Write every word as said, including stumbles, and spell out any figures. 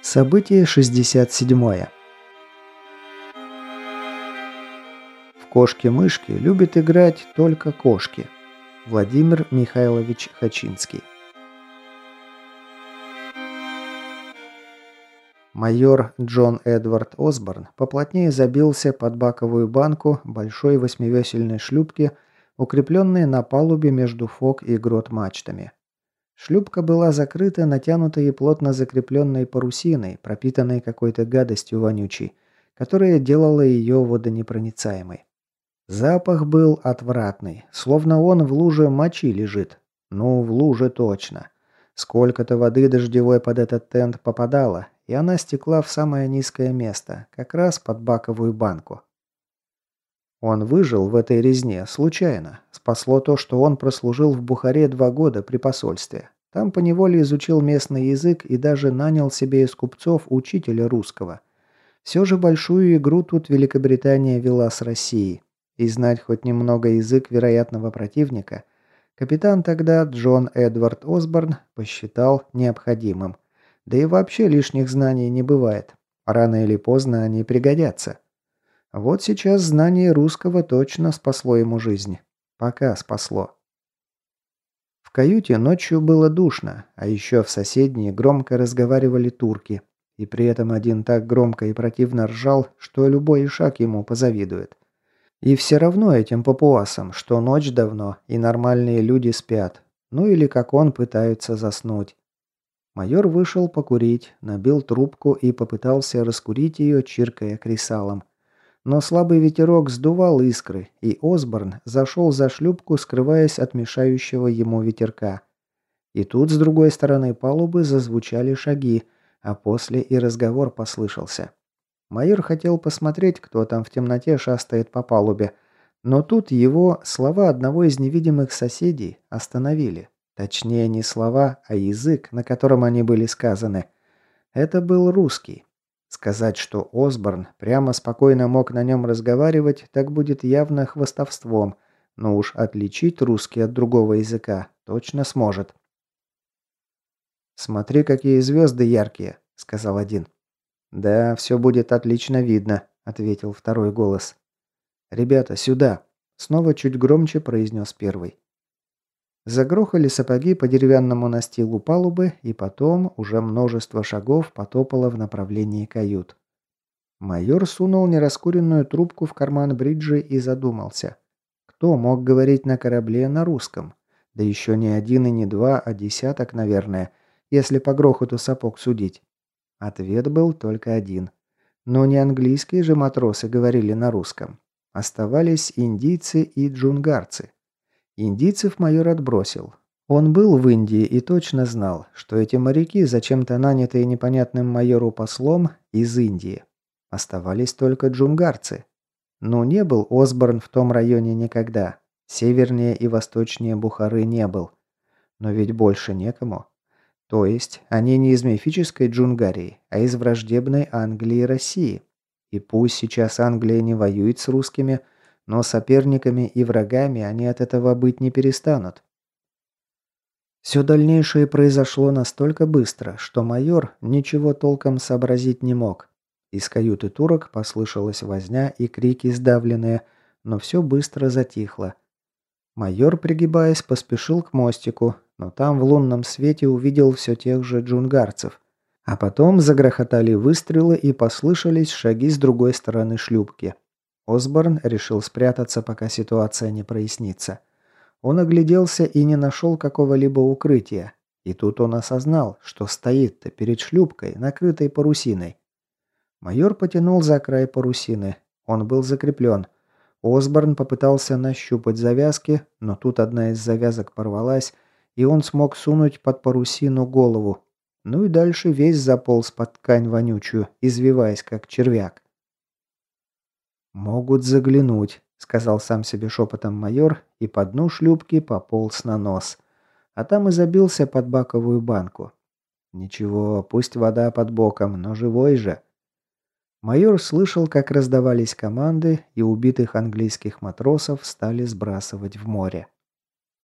Событие шестьдесят седьмое. В кошки-мышки любят играть только кошки. Владимир Михайлович Хачинский. Майор Джон Эдвард Осборн поплотнее забился под баковую банку большой восьмивесельной шлюпки, укрепленной на палубе между фок и грот мачтами. Шлюпка была закрыта натянутой и плотно закрепленной парусиной, пропитанной какой-то гадостью вонючей, которая делала ее водонепроницаемой. Запах был отвратный, словно он в луже мочи лежит. Ну, в луже точно. Сколько-то воды дождевой под этот тент попадало, и она стекла в самое низкое место, как раз под баковую банку. Он выжил в этой резне случайно. Спасло то, что он прослужил в Бухаре два года при посольстве. Там поневоле изучил местный язык и даже нанял себе из купцов учителя русского. Все же большую игру тут Великобритания вела с Россией. И знать хоть немного язык вероятного противника капитан тогда Джон Эдвард Осборн посчитал необходимым. Да и вообще лишних знаний не бывает. Рано или поздно они пригодятся. Вот сейчас знание русского точно спасло ему жизнь. Пока спасло. В каюте ночью было душно, а еще в соседней громко разговаривали турки. И при этом один так громко и противно ржал, что любой ишак ему позавидует. И все равно этим папуасам, что ночь давно, и нормальные люди спят. Ну или как он пытаются заснуть. Майор вышел покурить, набил трубку и попытался раскурить ее, чиркая кресалом. Но слабый ветерок сдувал искры, и Осборн зашел за шлюпку, скрываясь от мешающего ему ветерка. И тут с другой стороны палубы зазвучали шаги, а после и разговор послышался. Майор хотел посмотреть, кто там в темноте шастает по палубе, но тут его слова одного из невидимых соседей остановили. Точнее, не слова, а язык, на котором они были сказаны. Это был русский. Сказать, что Осборн прямо спокойно мог на нем разговаривать, так будет явно хвастовством, но уж отличить русский от другого языка точно сможет. «Смотри, какие звезды яркие», — сказал один. «Да, все будет отлично видно», — ответил второй голос. «Ребята, сюда!» — снова чуть громче произнес первый. Загрохали сапоги по деревянному настилу палубы, и потом уже множество шагов потопало в направлении кают. Майор сунул нераскуренную трубку в карман бриджи и задумался. Кто мог говорить на корабле на русском? Да еще не один и не два, а десяток, наверное, если по грохоту сапог судить. Ответ был только один. Но не английские же матросы говорили на русском. Оставались индийцы и джунгарцы. Индийцев майор отбросил. Он был в Индии и точно знал, что эти моряки, зачем-то нанятые непонятным майору послом, из Индии. Оставались только джунгарцы. Но не был Осборн в том районе никогда. Севернее и восточнее Бухары не был. Но ведь больше некому. То есть они не из мифической Джунгарии, а из враждебной Англии и России. И пусть сейчас Англия не воюет с русскими, но соперниками и врагами они от этого быть не перестанут. Все дальнейшее произошло настолько быстро, что майор ничего толком сообразить не мог. Из каюты турок послышалась возня и крики сдавленные, но все быстро затихло. Майор, пригибаясь, поспешил к мостику, но там в лунном свете увидел все тех же джунгарцев. А потом загрохотали выстрелы и послышались шаги с другой стороны шлюпки. Осборн решил спрятаться, пока ситуация не прояснится. Он огляделся и не нашел какого-либо укрытия. И тут он осознал, что стоит-то перед шлюпкой, накрытой парусиной. Майор потянул за край парусины. Он был закреплен. Осборн попытался нащупать завязки, но тут одна из завязок порвалась, и он смог сунуть под парусину голову. Ну и дальше весь заполз под ткань вонючую, извиваясь как червяк. «Могут заглянуть», — сказал сам себе шепотом майор, и по дну шлюпки пополз на нос. А там и забился под баковую банку. Ничего, пусть вода под боком, но живой же. Майор слышал, как раздавались команды, и убитых английских матросов стали сбрасывать в море.